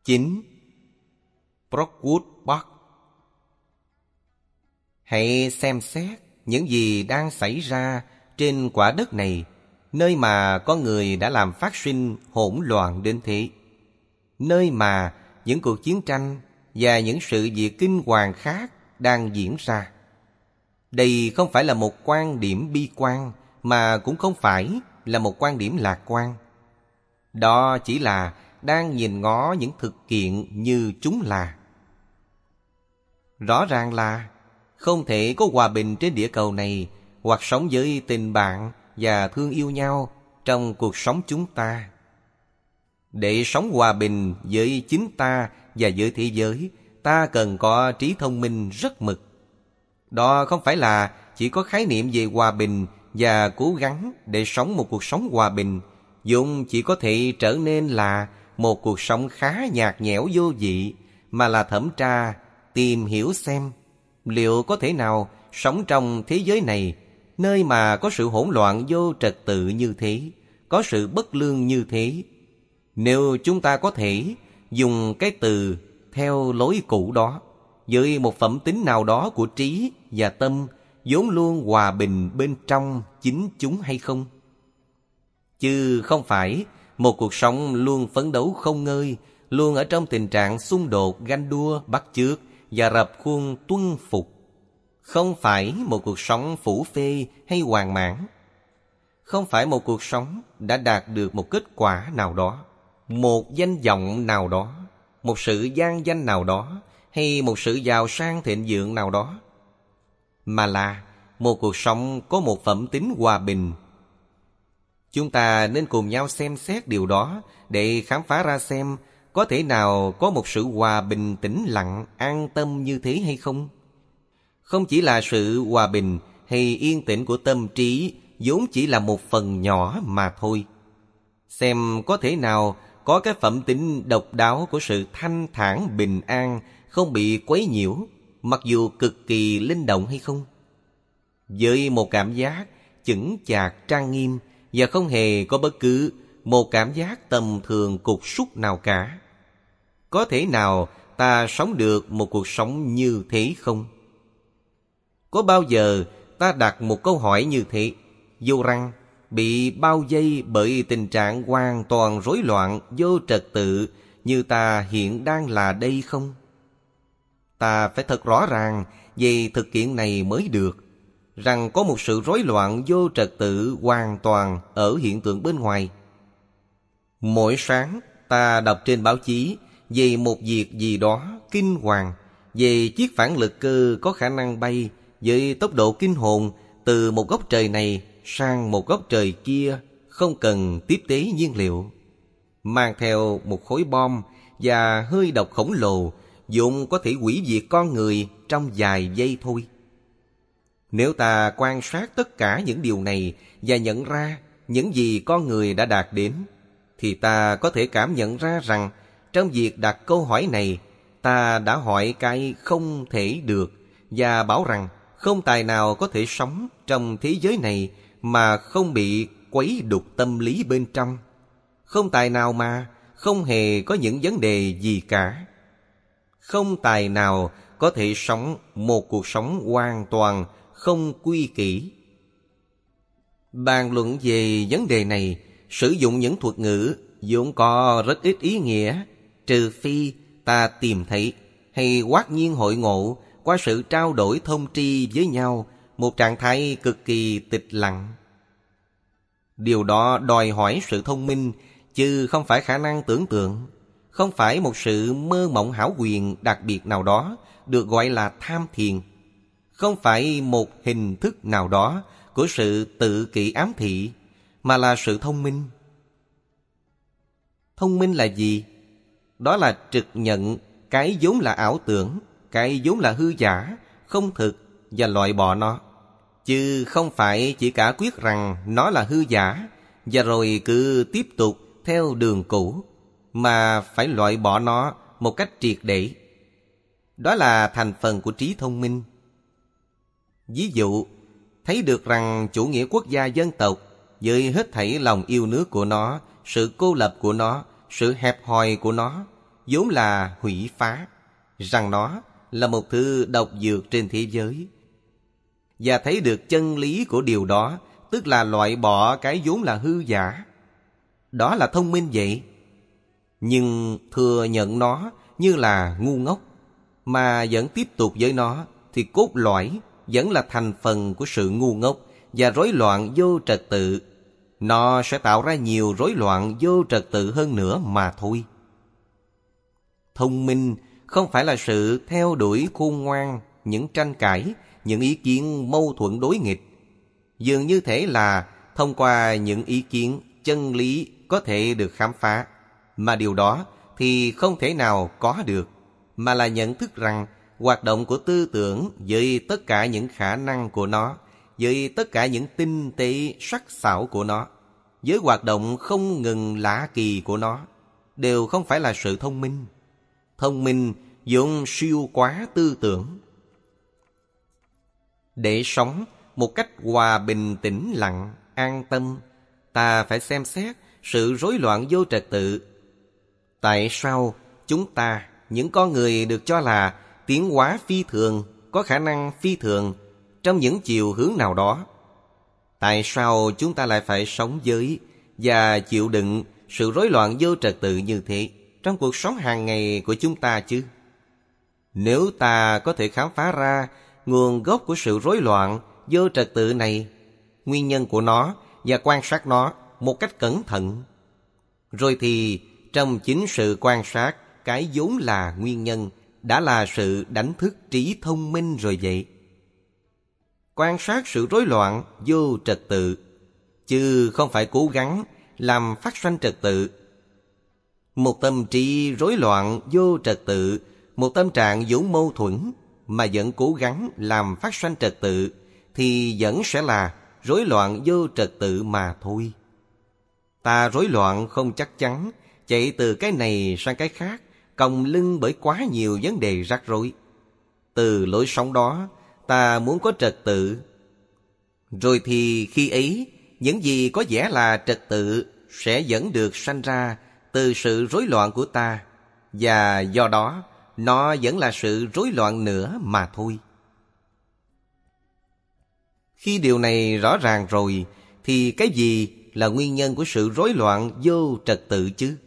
9. Brookwood Park. Hãy xem xét những gì đang xảy ra trên quả đất này, nơi mà có người đã làm phát sinh hỗn loạn đến thế, nơi mà những cuộc chiến tranh và những sự việc kinh hoàng khác đang diễn ra. Đây không phải là một quan điểm bi quan, mà cũng không phải là một quan điểm lạc quan. Đó chỉ là đang nhìn ngó những thực kiện như chúng là. Rõ ràng là không thể có hòa bình trên địa cầu này, hoặc sống với tình bạn và thương yêu nhau trong cuộc sống chúng ta. Để sống hòa bình với chính ta và với thế giới, ta cần có trí thông minh rất mực. Đó không phải là chỉ có khái niệm về hòa bình và cố gắng để sống một cuộc sống hòa bình, vốn chỉ có thể trở nên là một cuộc sống khá nhạt nhẽo vô vị, mà là thẩm tra, tìm hiểu xem liệu có thể nào sống trong thế giới này, nơi mà có sự hỗn loạn vô trật tự như thế, có sự bất lương như thế. Nếu chúng ta có thể dùng cái từ theo lối cũ đó, với một phẩm tính nào đó của trí và tâm, vốn luôn hòa bình bên trong chính chúng hay không? Chứ không phải một cuộc sống luôn phấn đấu không ngơi, luôn ở trong tình trạng xung đột, ganh đua, bắt chước và rập khuôn tuân phục. Không phải một cuộc sống phủ phê hay hoàn mãn. Không phải một cuộc sống đã đạt được một kết quả nào đó, một danh vọng nào đó, một sự gian danh nào đó, hay một sự giàu sang thịnh vượng nào đó, mà là một cuộc sống có một phẩm tính hòa bình. Chúng ta nên cùng nhau xem xét điều đó để khám phá ra xem có thể nào có một sự hòa bình tĩnh lặng, an tâm như thế hay không? Không chỉ là sự hòa bình hay yên tĩnh của tâm trí, vốn chỉ là một phần nhỏ mà thôi. Xem có thể nào có cái phẩm tính độc đáo của sự thanh thản bình an, không bị quấy nhiễu, mặc dù cực kỳ linh động hay không? Với một cảm giác chững chạc trang nghiêm và không hề có bất cứ một cảm giác tầm thường cục súc nào cả. Có thể nào ta sống được một cuộc sống như thế không? Có bao giờ ta đặt một câu hỏi như thế, dù rằng bị bao vây bởi tình trạng hoàn toàn rối loạn, vô trật tự như ta hiện đang là đây không? Ta phải thật rõ ràng về thực kiện này mới được, rằng có một sự rối loạn vô trật tự hoàn toàn ở hiện tượng bên ngoài. Mỗi sáng ta đọc trên báo chí về một việc gì đó kinh hoàng, về chiếc phản lực cơ có khả năng bay với tốc độ kinh hồn từ một góc trời này sang một góc trời kia, không cần tiếp tế nhiên liệu, mang theo một khối bom và hơi độc khổng lồ, vốn có thể hủy diệt con người trong vài giây thôi. Nếu ta quan sát tất cả những điều này và nhận ra những gì con người đã đạt đến, thì ta có thể cảm nhận ra rằng trong việc đặt câu hỏi này, ta đã hỏi cái không thể được và bảo rằng không tài nào có thể sống trong thế giới này mà không bị quấy đục tâm lý bên trong. Không tài nào mà không hề có những vấn đề gì cả. Không tài nào có thể sống một cuộc sống hoàn toàn không quy kỷ. Bàn luận về vấn đề này, sử dụng những thuật ngữ vốn có rất ít ý nghĩa, trừ phi ta tìm thấy hay hoát nhiên hội ngộ qua sự trao đổi thông tri với nhau một trạng thái cực kỳ tịch lặng. Điều đó đòi hỏi sự thông minh, chứ không phải khả năng tưởng tượng, không phải một sự mơ mộng hão huyền đặc biệt nào đó được gọi là tham thiền, không phải một hình thức nào đó của sự tự kỷ ám thị, mà là sự thông minh. Thông minh là gì? Đó là trực nhận cái vốn là ảo tưởng, cái vốn là hư giả, không thực, và loại bỏ nó. Chứ không phải chỉ cả quyết rằng nó là hư giả và rồi cứ tiếp tục theo đường cũ, mà phải loại bỏ nó một cách triệt để. Đó là thành phần của trí thông minh. Ví dụ, thấy được rằng chủ nghĩa quốc gia dân tộc với hết thảy lòng yêu nước của nó, sự cô lập của nó, sự hẹp hòi của nó, vốn là hủy phá, rằng nó là một thứ độc dược trên thế giới. Và thấy được chân lý của điều đó, tức là loại bỏ cái vốn là hư giả. Đó là thông minh vậy. Nhưng thừa nhận nó như là ngu ngốc, mà vẫn tiếp tục với nó, thì cốt lõi vẫn là thành phần của sự ngu ngốc và rối loạn vô trật tự. Nó sẽ tạo ra nhiều rối loạn vô trật tự hơn nữa mà thôi. Thông minh không phải là sự theo đuổi khôn ngoan, những tranh cãi, những ý kiến mâu thuẫn đối nghịch. Dường như thể là thông qua những ý kiến, chân lý có thể được khám phá. Mà điều đó thì không thể nào có được, mà là nhận thức rằng hoạt động của tư tưởng với tất cả những khả năng của nó, với tất cả những tinh tế sắc sảo của nó, với hoạt động không ngừng lạ kỳ của nó, đều không phải là sự thông minh. Thông minh vốn siêu quá tư tưởng. Để sống một cách hòa bình tĩnh lặng, an tâm, ta phải xem xét sự rối loạn vô trật tự. Tại sao chúng ta, những con người được cho là tiến hóa phi thường, có khả năng phi thường trong những chiều hướng nào đó, tại sao chúng ta lại phải sống với và chịu đựng sự rối loạn vô trật tự như thế trong cuộc sống hàng ngày của chúng ta chứ? Nếu ta có thể khám phá ra nguồn gốc của sự rối loạn vô trật tự này, nguyên nhân của nó, và quan sát nó một cách cẩn thận, rồi thì trong chính sự quan sát cái vốn là nguyên nhân đã là sự đánh thức trí thông minh rồi vậy. Quan sát sự rối loạn vô trật tự, chứ không phải cố gắng làm phát sanh trật tự. Một tâm trí rối loạn vô trật tự, một tâm trạng vốn mâu thuẫn mà vẫn cố gắng làm phát sanh trật tự, thì vẫn sẽ là rối loạn vô trật tự mà thôi. Ta rối loạn không chắc chắn, chạy từ cái này sang cái khác, còng lưng bởi quá nhiều vấn đề rắc rối. Từ lối sống đó, ta muốn có trật tự. Rồi thì khi ấy, những gì có vẻ là trật tự sẽ vẫn được sanh ra từ sự rối loạn của ta, và do đó nó vẫn là sự rối loạn nữa mà thôi. Khi điều này rõ ràng rồi, thì cái gì là nguyên nhân của sự rối loạn vô trật tự chứ?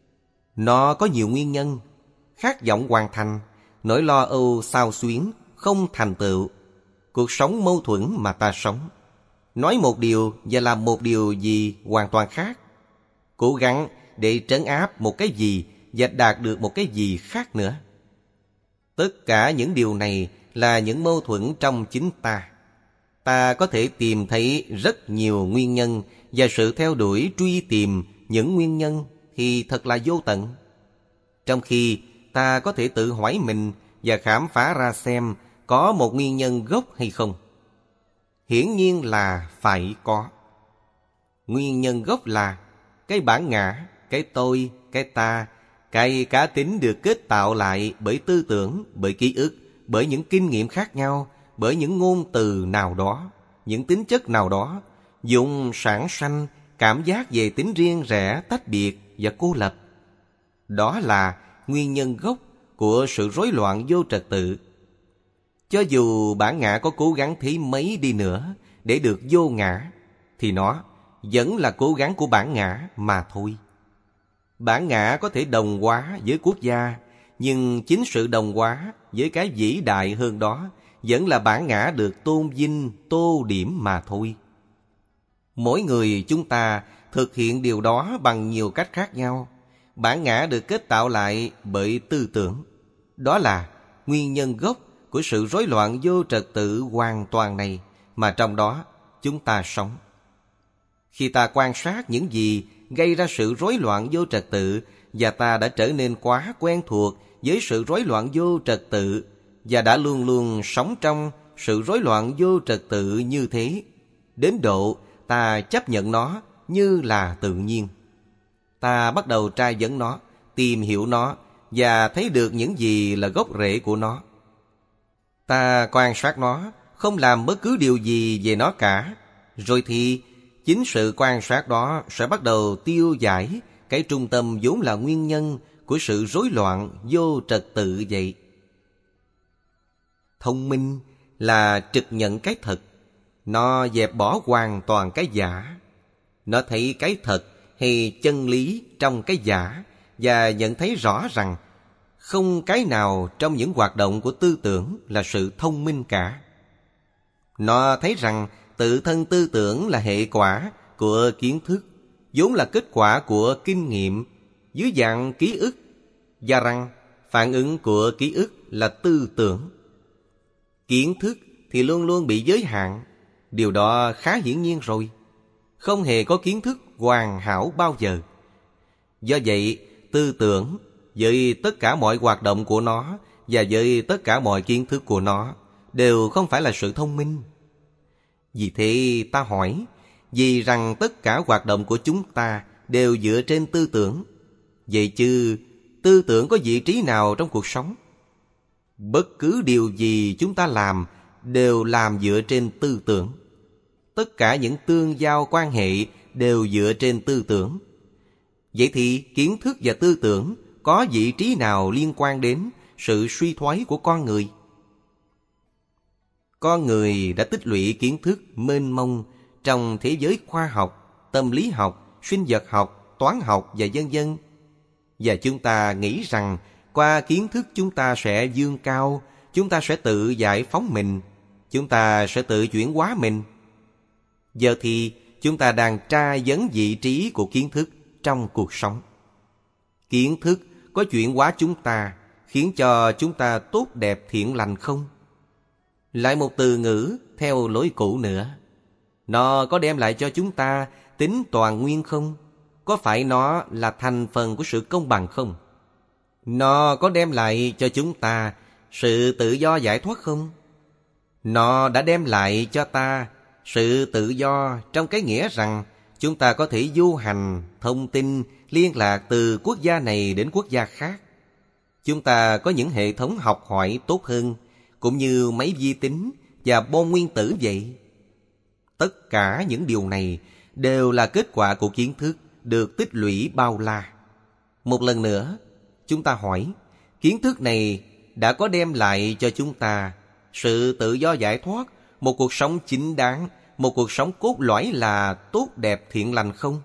Nó có nhiều nguyên nhân: khát vọng hoàn thành, nỗi lo âu xao xuyến, không thành tựu, cuộc sống mâu thuẫn mà ta sống, nói một điều và làm một điều gì hoàn toàn khác, cố gắng để trấn áp một cái gì và đạt được một cái gì khác nữa. Tất cả những điều này là những mâu thuẫn trong chính ta. Ta có thể tìm thấy rất nhiều nguyên nhân, và sự theo đuổi truy tìm những nguyên nhân thì thật là vô tận. Trong khi ta có thể tự hỏi mình và khám phá ra xem có một nguyên nhân gốc hay không. Hiển nhiên là phải có. Nguyên nhân gốc là cái bản ngã, cái tôi, cái ta, cái cá tính được kết tạo lại bởi tư tưởng, bởi ký ức, bởi những kinh nghiệm khác nhau, bởi những ngôn từ nào đó, những tính chất nào đó, dùng sản sanh cảm giác về tính riêng rẽ, tách biệt và cô lập. Đó là nguyên nhân gốc của sự rối loạn vô trật tự. Cho dù bản ngã có cố gắng thế mấy đi nữa để được vô ngã, thì nó vẫn là cố gắng của bản ngã mà thôi. Bản ngã có thể đồng hóa với quốc gia, nhưng chính sự đồng hóa với cái vĩ đại hơn đó vẫn là bản ngã được tôn vinh, tô điểm mà thôi. Mỗi người chúng ta thực hiện điều đó bằng nhiều cách khác nhau. Bản ngã được kết tạo lại bởi tư tưởng. Đó là nguyên nhân gốc của sự rối loạn vô trật tự hoàn toàn này mà trong đó chúng ta sống. Khi ta quan sát những gì gây ra sự rối loạn vô trật tự, và ta đã trở nên quá quen thuộc với sự rối loạn vô trật tự, và đã luôn luôn sống trong sự rối loạn vô trật tự như thế, đến độ ta chấp nhận nó như là tự nhiên. Ta bắt đầu tra vấn nó, tìm hiểu nó, và thấy được những gì là gốc rễ của nó. Ta quan sát nó, không làm bất cứ điều gì về nó cả, rồi thì chính sự quan sát đó sẽ bắt đầu tiêu giải cái trung tâm vốn là nguyên nhân của sự rối loạn vô trật tự vậy. Thông minh là trực nhận cái thật. Nó dẹp bỏ hoàn toàn cái giả. Nó thấy cái thật hay chân lý trong cái giả và nhận thấy rõ rằng không cái nào trong những hoạt động của tư tưởng là sự thông minh cả. Nó thấy rằng tự thân tư tưởng là hệ quả của kiến thức, vốn là kết quả của kinh nghiệm dưới dạng ký ức, và rằng phản ứng của ký ức là tư tưởng. Kiến thức thì luôn luôn bị giới hạn. Điều đó khá hiển nhiên rồi. Không hề có kiến thức hoàn hảo bao giờ. Do vậy, tư tưởng với tất cả mọi hoạt động của nó và với tất cả mọi kiến thức của nó đều không phải là sự thông minh. Vì thế ta hỏi, vì rằng tất cả hoạt động của chúng ta đều dựa trên tư tưởng, vậy chứ tư tưởng có vị trí nào trong cuộc sống? Bất cứ điều gì chúng ta làm đều làm dựa trên tư tưởng. Tất cả những tương giao quan hệ đều dựa trên tư tưởng. Vậy thì kiến thức và tư tưởng có vị trí nào liên quan đến sự suy thoái của con người? Con người đã tích lũy kiến thức mênh mông trong thế giới khoa học, tâm lý học, sinh vật học, toán học và vân vân. Và chúng ta nghĩ rằng qua kiến thức chúng ta sẽ vươn cao, chúng ta sẽ tự giải phóng mình, chúng ta sẽ tự chuyển hóa mình. Giờ thì chúng ta đang tra vấn vị trí của kiến thức trong cuộc sống. Kiến thức có chuyển hóa chúng ta, khiến cho chúng ta tốt đẹp thiện lành không? Lại một từ ngữ theo lối cũ nữa. Nó có đem lại cho chúng ta tính toàn nguyên không? Có phải nó là thành phần của sự công bằng không? Nó có đem lại cho chúng ta sự tự do giải thoát không? Nó đã đem lại cho ta sự tự do trong cái nghĩa rằng chúng ta có thể du hành, thông tin, liên lạc từ quốc gia này đến quốc gia khác. Chúng ta có những hệ thống học hỏi tốt hơn, cũng như máy vi tính và bom nguyên tử vậy. Tất cả những điều này đều là kết quả của kiến thức được tích lũy bao la. Một lần nữa, chúng ta hỏi, kiến thức này đã có đem lại cho chúng ta sự tự do giải thoát, một cuộc sống chính đáng, một cuộc sống cốt lõi là tốt đẹp thiện lành không?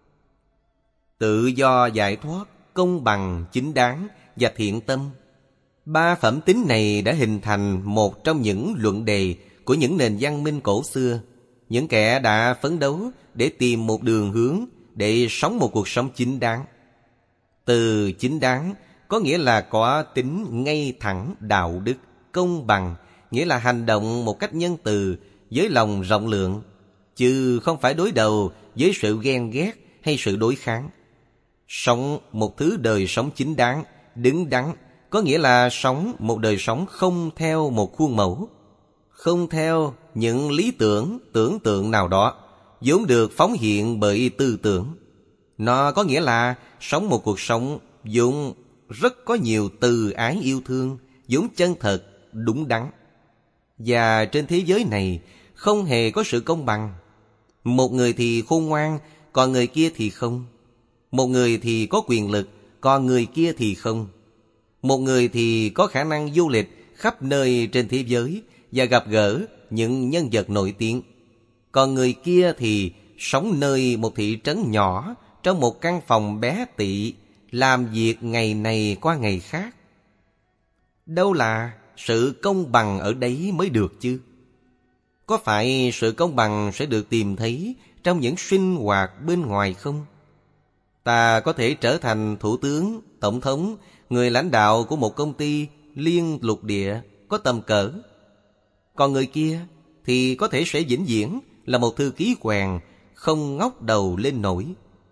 Tự do giải thoát, công bằng, chính đáng và thiện tâm. Ba phẩm tính này đã hình thành một trong những luận đề của những nền văn minh cổ xưa. Những kẻ đã phấn đấu để tìm một đường hướng để sống một cuộc sống chính đáng. Từ chính đáng có nghĩa là có tính ngay thẳng, đạo đức, công bằng, nghĩa là hành động một cách nhân từ với lòng rộng lượng, chứ không phải đối đầu với sự ghen ghét hay sự đối kháng. Sống một thứ đời sống chính đáng, đứng đắn, có nghĩa là sống một đời sống không theo một khuôn mẫu, không theo những lý tưởng, tưởng tượng nào đó, vốn được phóng hiện bởi tư tưởng. Nó có nghĩa là sống một cuộc sống vốn rất có nhiều từ ái yêu thương, vốn chân thật, đúng đắn. Và trên thế giới này không hề có sự công bằng. Một người thì khôn ngoan, còn người kia thì không. Một người thì có quyền lực, còn người kia thì không. Một người thì có khả năng du lịch khắp nơi trên thế giới và gặp gỡ những nhân vật nổi tiếng, còn người kia thì sống nơi một thị trấn nhỏ, trong một căn phòng bé tị, làm việc ngày này qua ngày khác. Đâu là sự công bằng ở đấy mới được chứ? Có phải sự công bằng sẽ được tìm thấy trong những sinh hoạt bên ngoài không? Ta có thể trở thành thủ tướng, tổng thống, người lãnh đạo của một công ty liên lục địa có tầm cỡ. Còn người kia thì có thể sẽ vĩnh viễn là một thư ký quèn, không ngóc đầu lên nổi.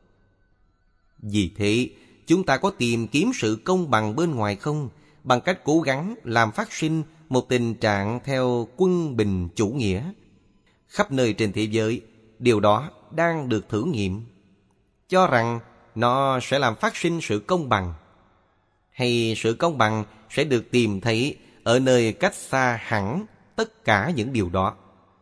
Vì thế, chúng ta có tìm kiếm sự công bằng bên ngoài không? Bằng cách cố gắng làm phát sinh một tình trạng theo quân bình chủ nghĩa. Khắp nơi trên thế giới, điều đó đang được thử nghiệm. Cho rằng nó sẽ làm phát sinh sự công bằng. Hay sự công bằng sẽ được tìm thấy ở nơi cách xa hẳn tất cả những điều đó.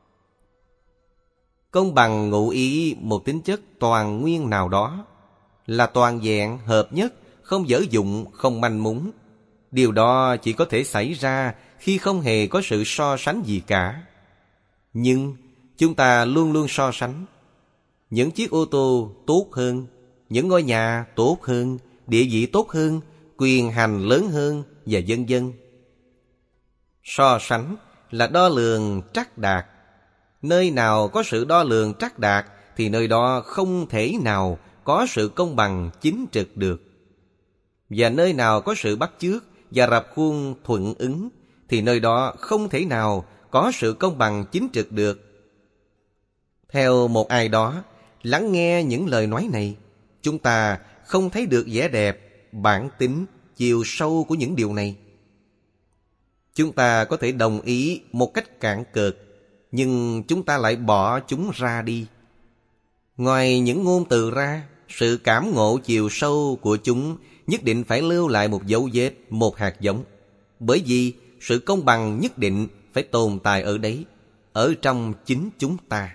Công bằng ngụ ý một tính chất toàn nguyên nào đó, là toàn vẹn, hợp nhất, không dở dụng, không manh mún. Điều đó chỉ có thể xảy ra khi không hề có sự so sánh gì cả. Nhưng chúng ta luôn luôn so sánh. Những chiếc ô tô tốt hơn, những ngôi nhà tốt hơn, địa vị tốt hơn, quyền hành lớn hơn và vân vân. So sánh là đo lường trắc đạt. Nơi nào có sự đo lường trắc đạt thì nơi đó không thể nào có sự công bằng chính trực được. Và nơi nào có sự bắt chước và rập khuôn thuận ứng thì nơi đó không thể nào có sự công bằng chính trực được. Theo một ai đó, lắng nghe những lời nói này, chúng ta không thấy được vẻ đẹp, bản tính, chiều sâu của những điều này. Chúng ta có thể đồng ý một cách cạn cợt, nhưng chúng ta lại bỏ chúng ra đi. Ngoài những ngôn từ ra, sự cảm ngộ chiều sâu của chúng nhất định phải lưu lại một dấu vết, một hạt giống. Bởi vì sự công bằng nhất định phải tồn tại ở đấy, ở trong chính chúng ta.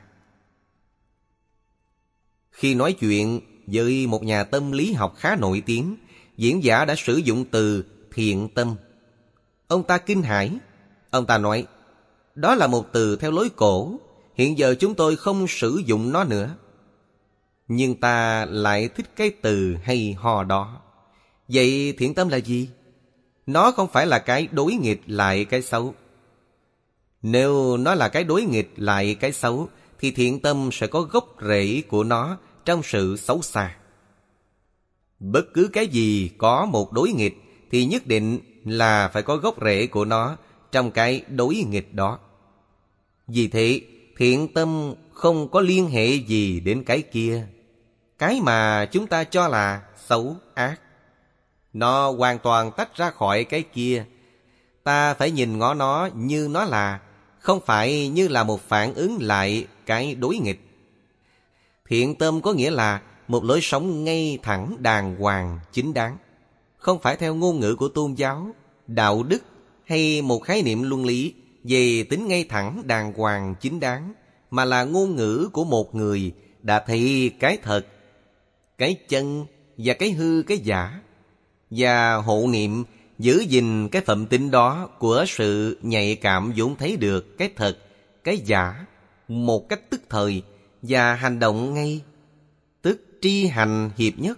Khi nói chuyện với một nhà tâm lý học khá nổi tiếng, diễn giả đã sử dụng từ thiện tâm. Ông ta kinh hãi. Ông ta nói, đó là một từ theo lối cổ, hiện giờ chúng tôi không sử dụng nó nữa. Nhưng ta lại thích cái từ hay ho đó. Vậy thiện tâm là gì? Nó không phải là cái đối nghịch lại cái xấu. Nếu nó là cái đối nghịch lại cái xấu, thì thiện tâm sẽ có gốc rễ của nó trong sự xấu xa. Bất cứ cái gì có một đối nghịch thì nhất định là phải có gốc rễ của nó trong cái đối nghịch đó. Vì thế, thiện tâm không có liên hệ gì đến cái kia. Cái mà chúng ta cho là xấu, ác, nó hoàn toàn tách ra khỏi cái kia. Ta phải nhìn ngó nó như nó là, không phải như là một phản ứng lại cái đối nghịch. Thiện tâm có nghĩa là một lối sống ngay thẳng, đàng hoàng, chính đáng. Không phải theo ngôn ngữ của tôn giáo, đạo đức hay một khái niệm luân lý về tính ngay thẳng, đàng hoàng, chính đáng, mà là ngôn ngữ của một người đã thấy cái thật, cái chân và cái hư, cái giả, và hộ niệm giữ gìn cái phẩm tính đó của sự nhạy cảm vốn thấy được cái thật, cái giả một cách tức thời và hành động ngay, tức tri hành hiệp nhất.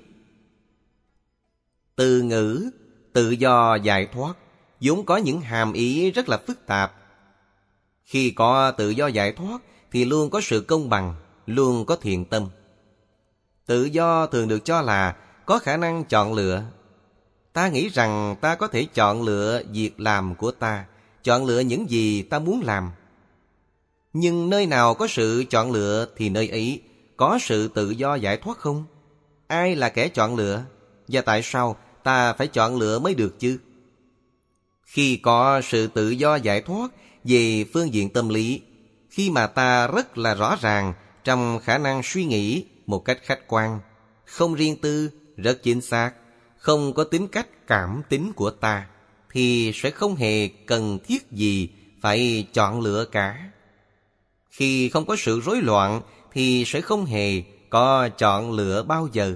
Từ ngữ tự do giải thoát vốn có những hàm ý rất là phức tạp. Khi có tự do giải thoát thì luôn có sự công bằng, luôn có thiện tâm. Tự do thường được cho là có khả năng chọn lựa. Ta nghĩ rằng ta có thể chọn lựa việc làm của ta, chọn lựa những gì ta muốn làm. Nhưng nơi nào có sự chọn lựa thì nơi ấy có sự tự do giải thoát không? Ai là kẻ chọn lựa? Và tại sao ta phải chọn lựa mới được chứ? Khi có sự tự do giải thoát về phương diện tâm lý, khi mà ta rất là rõ ràng trong khả năng suy nghĩ một cách khách quan, không riêng tư, rất chính xác, không có tính cách cảm tính của ta, thì sẽ không hề cần thiết gì phải chọn lựa cả. Khi không có sự rối loạn thì sẽ không hề có chọn lựa bao giờ.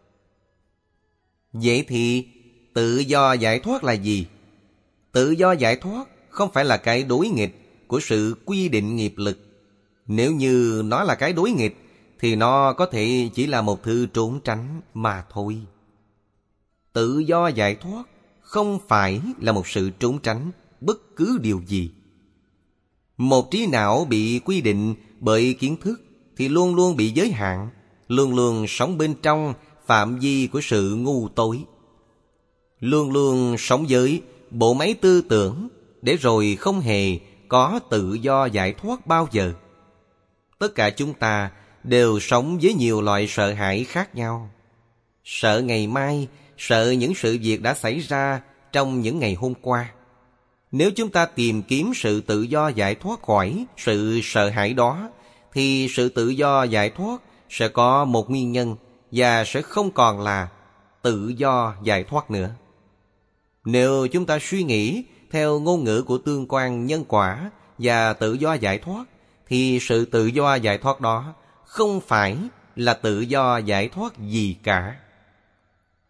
Vậy thì tự do giải thoát là gì? Tự do giải thoát không phải là cái đối nghịch của sự quy định nghiệp lực. Nếu như nó là cái đối nghịch thì nó có thể chỉ là một thứ trốn tránh mà thôi. Tự do giải thoát không phải là một sự trốn tránh bất cứ điều gì. Một trí não bị quy định bởi kiến thức thì luôn luôn bị giới hạn, luôn luôn sống bên trong phạm vi của sự ngu tối, luôn luôn sống với bộ máy tư tưởng, để rồi không hề có tự do giải thoát bao giờ. Tất cả chúng ta đều sống với nhiều loại sợ hãi khác nhau. Sợ ngày mai, sợ những sự việc đã xảy ra trong những ngày hôm qua. Nếu chúng ta tìm kiếm sự tự do giải thoát khỏi sự sợ hãi đó, thì sự tự do giải thoát sẽ có một nguyên nhân và sẽ không còn là tự do giải thoát nữa. Nếu chúng ta suy nghĩ theo ngôn ngữ của tương quan nhân quả và tự do giải thoát, thì sự tự do giải thoát đó không phải là tự do giải thoát gì cả.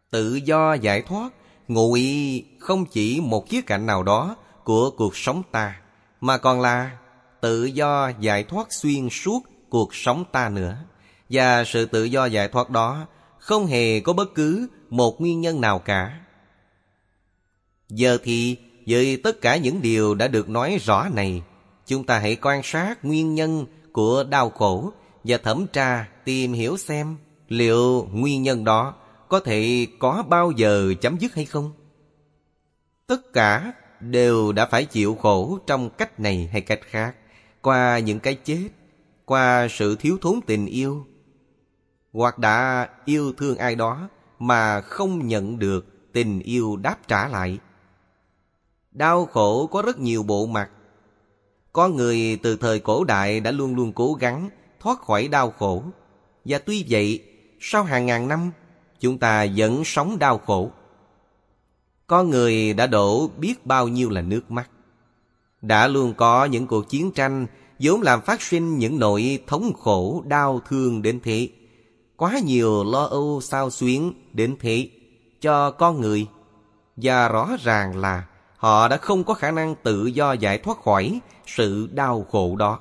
Tự do giải thoát ngụ ý không chỉ một khía cạnh nào đó của cuộc sống ta, mà còn là tự do giải thoát xuyên suốt cuộc sống ta nữa. Và sự tự do giải thoát đó không hề có bất cứ một nguyên nhân nào cả. Giờ thì với tất cả những điều đã được nói rõ này, chúng ta hãy quan sát nguyên nhân của đau khổ và thẩm tra tìm hiểu xem liệu nguyên nhân đó có thể có bao giờ chấm dứt hay không. Tất cả đều đã phải chịu khổ trong cách này hay cách khác, qua những cái chết, qua sự thiếu thốn tình yêu, hoặc đã yêu thương ai đó mà không nhận được tình yêu đáp trả lại. Đau khổ có rất nhiều bộ mặt. Có người từ thời cổ đại đã luôn luôn cố gắng thoát khỏi đau khổ, và tuy vậy, sau hàng ngàn năm, chúng ta vẫn sống đau khổ. Có người đã đổ biết bao nhiêu là nước mắt. Đã luôn có những cuộc chiến tranh vốn làm phát sinh những nỗi thống khổ đau thương đến thế, quá nhiều lo âu xao xuyến đến thế cho con người. Và rõ ràng là họ đã không có khả năng tự do giải thoát khỏi sự đau khổ đó.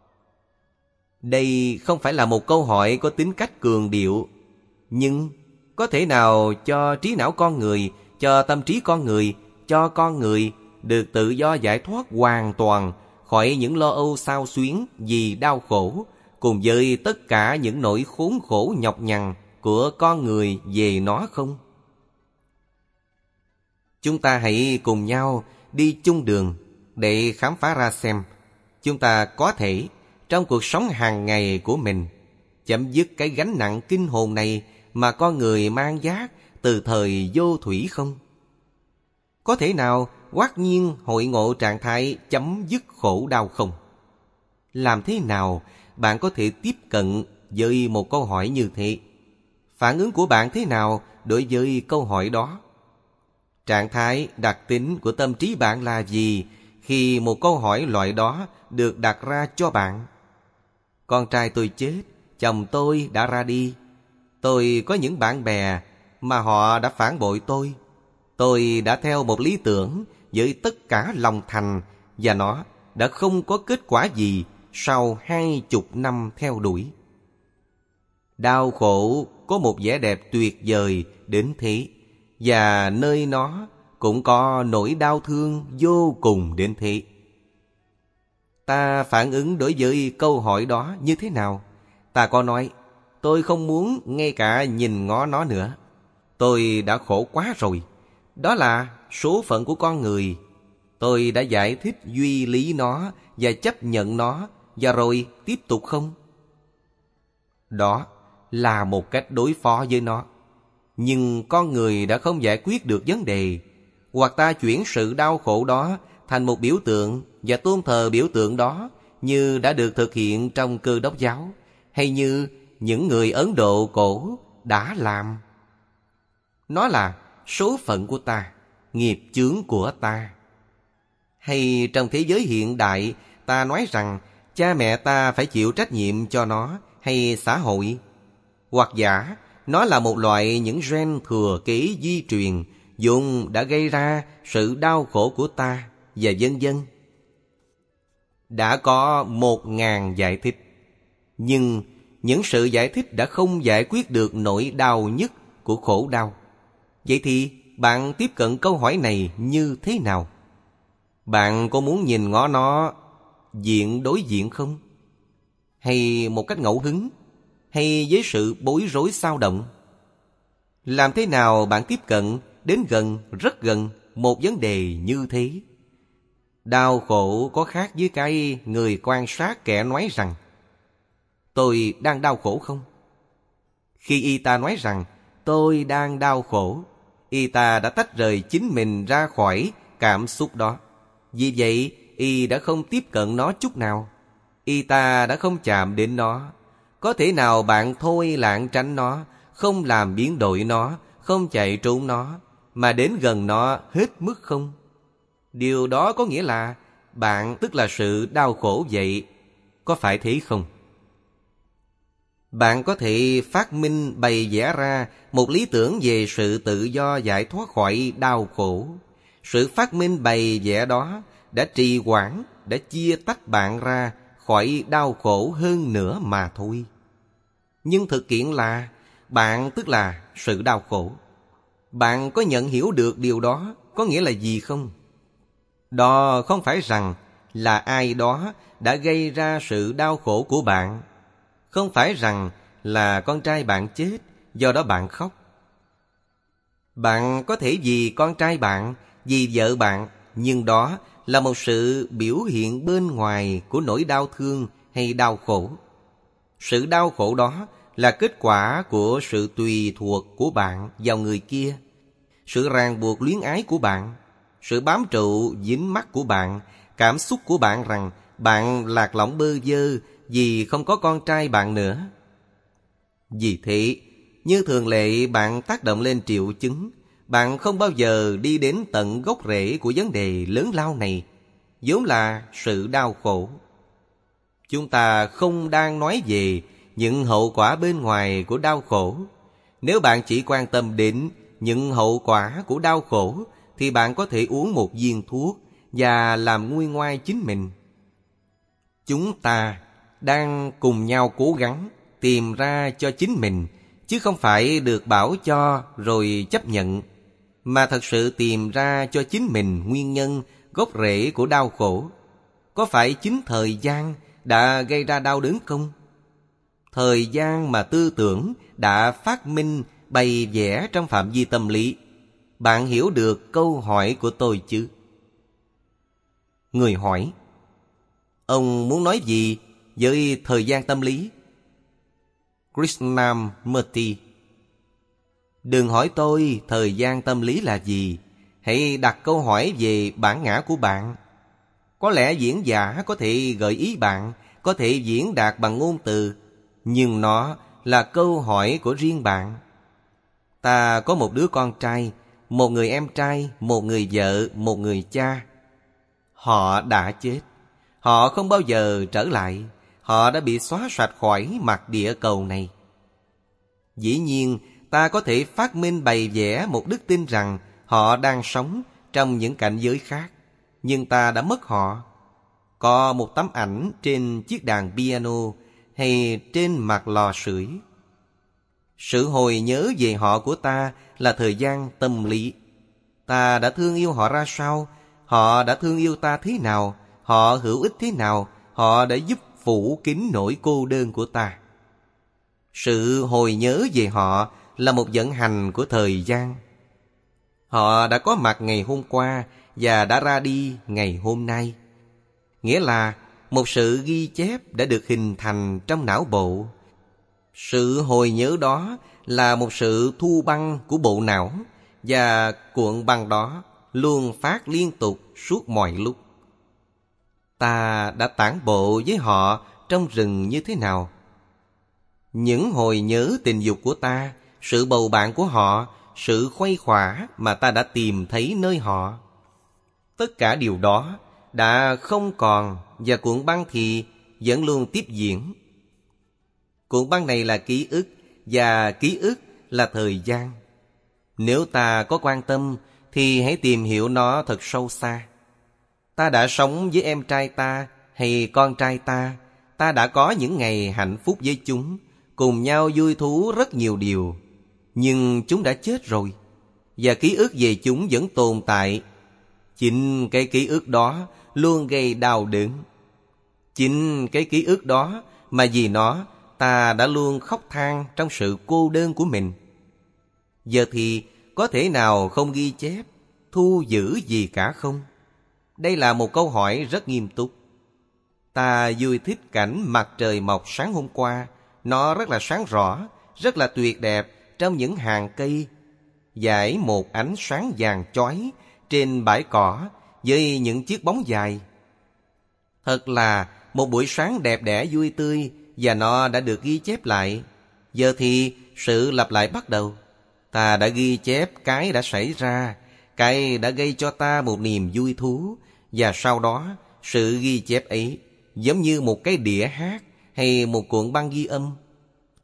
Đây không phải là một câu hỏi có tính cách cường điệu, nhưng có thể nào cho trí não con người, cho tâm trí con người, cho con người được tự do giải thoát hoàn toàn khỏi những lo âu xao xuyến vì đau khổ, cùng với tất cả những nỗi khốn khổ nhọc nhằn của con người về nó không? Chúng ta hãy cùng nhau đi chung đường để khám phá ra xem chúng ta có thể trong cuộc sống hàng ngày của mình chấm dứt cái gánh nặng kinh hồn này mà con người mang vác từ thời vô thủy không? Có thể nào hoát nhiên hội ngộ trạng thái chấm dứt khổ đau không? Làm thế nào bạn có thể tiếp cận với một câu hỏi như thế? Phản ứng của bạn thế nào đối với câu hỏi đó? Trạng thái đặc tính của tâm trí bạn là gì khi một câu hỏi loại đó được đặt ra cho bạn? Con trai tôi chết, chồng tôi đã ra đi, tôi có những bạn bè mà họ đã phản bội tôi đã theo một lý tưởng với tất cả lòng thành, và nó đã không có kết quả gì sau 20 năm theo đuổi. Đau khổ có một vẻ đẹp tuyệt vời đến thế, và nơi nó cũng có nỗi đau thương vô cùng đến thế. Ta phản ứng đối với câu hỏi đó như thế nào? Ta có nói, tôi không muốn ngay cả nhìn ngó nó nữa, tôi đã khổ quá rồi, đó là số phận của con người, tôi đã giải thích duy lý nó và chấp nhận nó, và rồi tiếp tục không? Đó là một cách đối phó với nó. Nhưng con người đã không giải quyết được vấn đề, hoặc ta chuyển sự đau khổ đó thành một biểu tượng và tôn thờ biểu tượng đó như đã được thực hiện trong Cơ Đốc giáo, hay như những người Ấn Độ cổ đã làm. Nó là số phận của ta, nghiệp chướng của ta. Hay trong thế giới hiện đại, ta nói rằng cha mẹ ta phải chịu trách nhiệm cho nó, hay xã hội. Hoặc giả nó là một loại những gen thừa kế di truyền vốn đã gây ra sự đau khổ của ta, và vân vân. Đã có 1000 giải thích, nhưng những sự giải thích đã không giải quyết được nỗi đau nhất của khổ đau. Vậy thì bạn tiếp cận câu hỏi này như thế nào? Bạn có muốn nhìn ngó nó diện đối diện không? Hay một cách ngẫu hứng? Hay với sự bối rối xao động? Làm thế nào bạn tiếp cận đến gần, rất gần một vấn đề như thế? Đau khổ có khác với cái người quan sát kẻ nói rằng tôi đang đau khổ không? Khi y ta nói rằng tôi đang đau khổ, y ta đã tách rời chính mình ra khỏi cảm xúc đó. Vì vậy, y đã không tiếp cận nó chút nào. Y ta đã không chạm đến nó. Có thể nào bạn thôi lảng tránh nó, không làm biến đổi nó, không chạy trốn nó, mà đến gần nó hết mức không? Điều đó có nghĩa là bạn tức là sự đau khổ vậy. Có phải thế không? Bạn có thể phát minh bày vẽ ra một lý tưởng về sự tự do giải thoát khỏi đau khổ. Sự phát minh bày vẽ đó đã trì hoãn, đã chia tách bạn ra khỏi đau khổ hơn nữa mà thôi. Nhưng thực kiện là bạn tức là sự đau khổ. Bạn có nhận hiểu được điều đó có nghĩa là gì không? Đó không phải rằng là ai đó đã gây ra sự đau khổ của bạn. Không phải rằng là con trai bạn chết, do đó bạn khóc. Bạn có thể vì con trai bạn, vì vợ bạn, nhưng đó là một sự biểu hiện bên ngoài của nỗi đau thương hay đau khổ. Sự đau khổ đó là kết quả của sự tùy thuộc của bạn vào người kia, sự ràng buộc luyến ái của bạn, sự bám trụ dính mắc của bạn, cảm xúc của bạn rằng bạn lạc lõng bơ vơ vì không có con trai bạn nữa. Vì thế, như thường lệ bạn tác động lên triệu chứng, bạn không bao giờ đi đến tận gốc rễ của vấn đề lớn lao này, vốn là sự đau khổ. Chúng ta không đang nói về những hậu quả bên ngoài của đau khổ. Nếu bạn chỉ quan tâm đến những hậu quả của đau khổ, thì bạn có thể uống một viên thuốc và làm nguôi ngoai chính mình. Chúng ta đang cùng nhau cố gắng tìm ra cho chính mình, chứ không phải được bảo cho rồi chấp nhận, mà thật sự tìm ra cho chính mình nguyên nhân, gốc rễ của đau khổ. Có phải chính thời gian đã gây ra đau đớn không? Thời gian mà tư tưởng đã phát minh bày vẽ trong phạm vi tâm lý. Bạn hiểu được câu hỏi của tôi chứ? Người hỏi: ông muốn nói gì với thời gian tâm lý? Krishnamurti: đừng hỏi tôi thời gian tâm lý là gì. Hãy đặt câu hỏi về bản ngã của bạn. Có lẽ diễn giả có thể gợi ý bạn, có thể diễn đạt bằng ngôn từ, nhưng nó là câu hỏi của riêng bạn. Ta có một đứa con trai, một người em trai, một người vợ, một người cha. Họ đã chết. Họ không bao giờ trở lại. Họ đã bị xóa sạch khỏi mặt địa cầu này. Dĩ nhiên, ta có thể phát minh bày vẽ một đức tin rằng họ đang sống trong những cảnh giới khác, nhưng ta đã mất họ. Có một tấm ảnh trên chiếc đàn piano hay trên mặt lò sưởi. Sự hồi nhớ về họ của ta là thời gian tâm lý. Ta đã thương yêu họ ra sao? Họ đã thương yêu ta thế nào? Họ hữu ích thế nào? Họ đã giúp phủ kín nỗi cô đơn của ta. Sự hồi nhớ về họ là một vận hành của thời gian. Họ đã có mặt ngày hôm qua và đã ra đi ngày hôm nay. Nghĩa là một sự ghi chép đã được hình thành trong não bộ. Sự hồi nhớ đó là một sự thu băng của bộ não, và cuộn băng đó luôn phát liên tục suốt mọi lúc. Ta đã tản bộ với họ trong rừng như thế nào? Những hồi nhớ tình dục của ta, sự bầu bạn của họ, sự khuây khỏa mà ta đã tìm thấy nơi họ, tất cả điều đó đã không còn, và cuộn băng thì vẫn luôn tiếp diễn. Cuộn băng này là ký ức, và ký ức là thời gian. Nếu ta có quan tâm thì hãy tìm hiểu nó thật sâu xa. Ta đã sống với em trai ta hay con trai ta. Ta đã có những ngày hạnh phúc với chúng, cùng nhau vui thú rất nhiều điều. Nhưng chúng đã chết rồi, và ký ức về chúng vẫn tồn tại. Chính cái ký ức đó luôn gây đau đớn. Chính cái ký ức đó mà vì nó ta đã luôn khóc than trong sự cô đơn của mình. Giờ thì có thể nào không ghi chép, thu giữ gì cả không? Đây là một câu hỏi rất nghiêm túc. Ta vui thích cảnh mặt trời mọc sáng hôm qua. Nó rất là sáng rõ, rất là tuyệt đẹp trong những hàng cây, dải một ánh sáng vàng chói trên bãi cỏ với những chiếc bóng dài. Thật là một buổi sáng đẹp đẽ vui tươi, và nó đã được ghi chép lại. Giờ thì sự lặp lại bắt đầu. Ta đã ghi chép cái đã xảy ra, cái đã gây cho ta một niềm vui thú, và sau đó sự ghi chép ấy giống như một cái đĩa hát hay một cuộn băng ghi âm.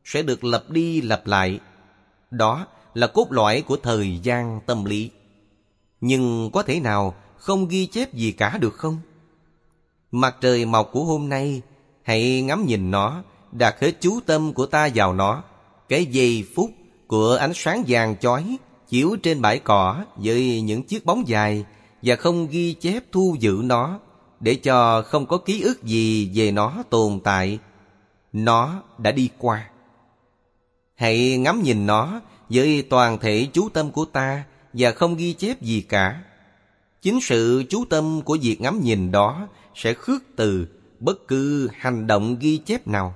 sẽ được lặp đi lặp lại. Đó là cốt lõi của thời gian tâm lý. Nhưng có thể nào không ghi chép gì cả được không? Mặt trời mọc của hôm nay, hãy ngắm nhìn nó, đặt hết chú tâm của ta vào nó. Cái giây phút của ánh sáng vàng chói chiếu trên bãi cỏ với những chiếc bóng dài, và không ghi chép thu giữ nó, để cho không có ký ức gì về nó tồn tại. Nó đã đi qua. Hãy ngắm nhìn nó với toàn thể chú tâm của ta và không ghi chép gì cả. Chính sự chú tâm của việc ngắm nhìn đó sẽ khước từ bất cứ hành động ghi chép nào.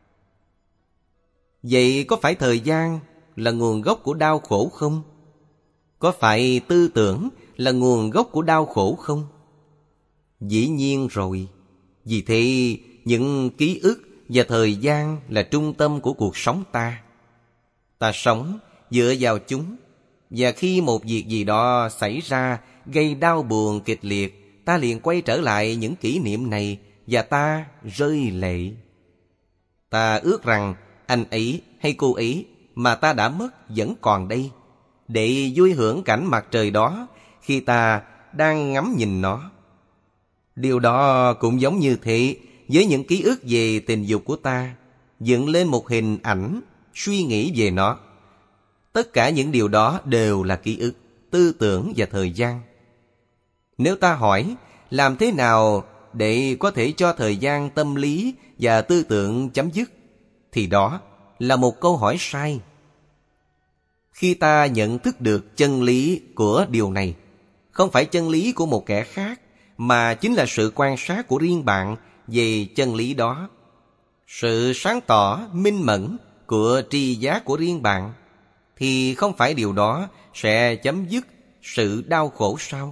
Vậy có phải thời gian là nguồn gốc của đau khổ không? Có phải tư tưởng là nguồn gốc của đau khổ không? Dĩ nhiên rồi. Vì thế, những ký ức và thời gian là trung tâm của cuộc sống ta. Ta sống dựa vào chúng. Và khi một việc gì đó xảy ra gây đau buồn kịch liệt, ta liền quay trở lại những kỷ niệm này và ta rơi lệ. Ta ước rằng anh ấy hay cô ấy mà ta đã mất vẫn còn đây, để vui hưởng cảnh mặt trời đó khi ta đang ngắm nhìn nó. Điều đó cũng giống như thế với những ký ức về tình dục của ta, dựng lên một hình ảnh, suy nghĩ về nó. Tất cả những điều đó đều là ký ức, tư tưởng và thời gian. Nếu ta hỏi làm thế nào để có thể cho thời gian tâm lý và tư tưởng chấm dứt, thì đó là một câu hỏi sai. Khi ta nhận thức được chân lý của điều này, không phải chân lý của một kẻ khác, mà chính là sự quan sát của riêng bạn về chân lý đó, sự sáng tỏ, minh mẫn của tri giác của riêng bạn, thì không phải điều đó sẽ chấm dứt sự đau khổ sao?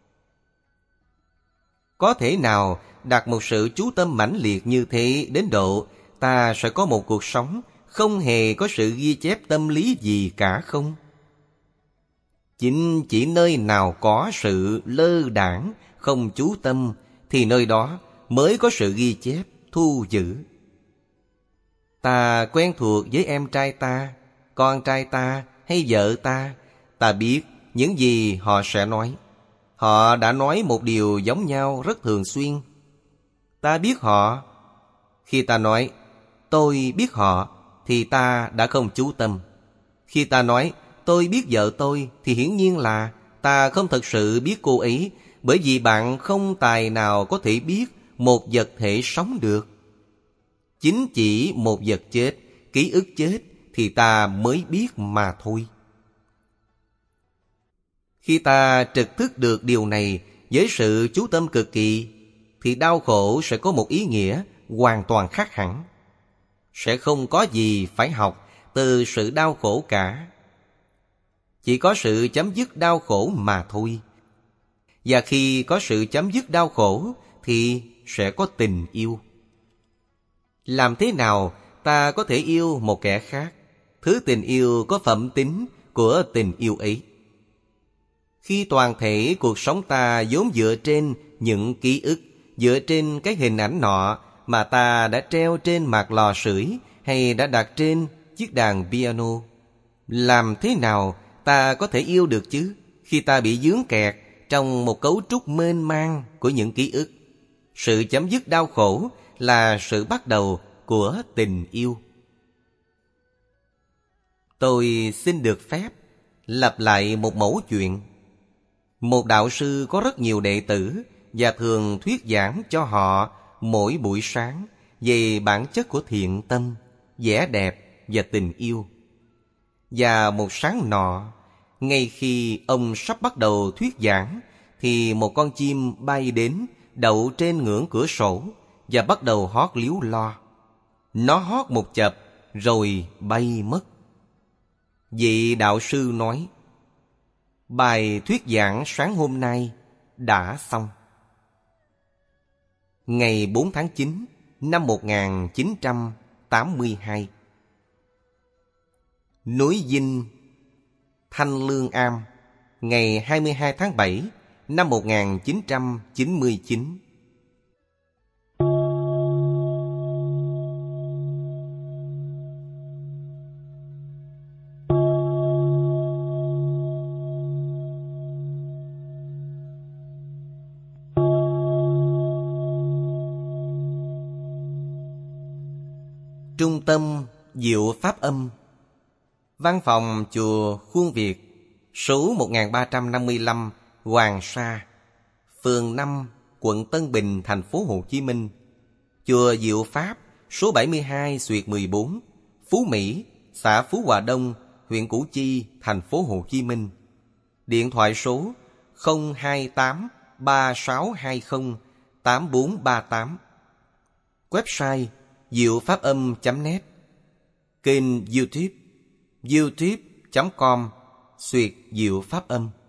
Có thể nào đặt một sự chú tâm mãnh liệt như thế đến độ ta sẽ có một cuộc sống không hề có sự ghi chép tâm lý gì cả không? Chính chỉ nơi nào có sự lơ đãng, không chú tâm, thì nơi đó mới có sự ghi chép, thu giữ. Ta quen thuộc với em trai ta, con trai ta hay vợ ta, ta biết những gì họ sẽ nói. Họ đã nói một điều giống nhau rất thường xuyên. Ta biết họ. Khi ta nói tôi biết họ, thì ta đã không chú tâm. Khi ta nói tôi biết vợ tôi, thì hiển nhiên là ta không thật sự biết cô ấy, bởi vì bạn không tài nào có thể biết một vật thể sống được. Chính chỉ một vật chết, ký ức chết, thì ta mới biết mà thôi. Khi ta trực thức được điều này với sự chú tâm cực kỳ, thì đau khổ sẽ có một ý nghĩa hoàn toàn khác hẳn. Sẽ không có gì phải học từ sự đau khổ cả. Chỉ có sự chấm dứt đau khổ mà thôi. Và khi có sự chấm dứt đau khổ thì sẽ có tình yêu. Làm thế nào ta có thể yêu một kẻ khác? Thứ tình yêu có phẩm tính của tình yêu ấy. Khi toàn thể cuộc sống ta vốn dựa trên những ký ức, dựa trên cái hình ảnh nọ mà ta đã treo trên mạt lò sưởi hay đã đặt trên chiếc đàn piano, làm thế nào ta có thể yêu được chứ, khi ta bị vướng kẹt trong một cấu trúc mênh mang của những ký ức? Sự chấm dứt đau khổ là sự bắt đầu của tình yêu. Tôi xin được phép lặp lại một mẩu chuyện. Một đạo sư có rất nhiều đệ tử và thường thuyết giảng cho họ mỗi buổi sáng về bản chất của thiện tâm, vẻ đẹp và tình yêu. Và một sáng nọ, ngay khi ông sắp bắt đầu thuyết giảng, thì một con chim bay đến đậu trên ngưỡng cửa sổ và bắt đầu hót líu lo. Nó hót một chập rồi bay mất. Vị đạo sư nói: bài thuyết giảng sáng hôm nay đã xong. Ngày 4 tháng 9 năm 1982, núi Dinh, Thanh Lương Am, ngày 22 tháng 7 năm 1999. Trung tâm Diệu Pháp Âm. Văn phòng chùa Khuôn Việt, số 1355 Hoàng Sa, phường 5, quận Tân Bình, thành phố Hồ Chí Minh. Chùa Diệu Pháp, số 72/14, Phú Mỹ, xã Phú Hòa Đông, huyện Củ Chi, thành phố Hồ Chí Minh. Điện thoại số 028 3620 8438. Website diệu pháp âm.net. Kênh YouTube youtube.com/diệu pháp âm.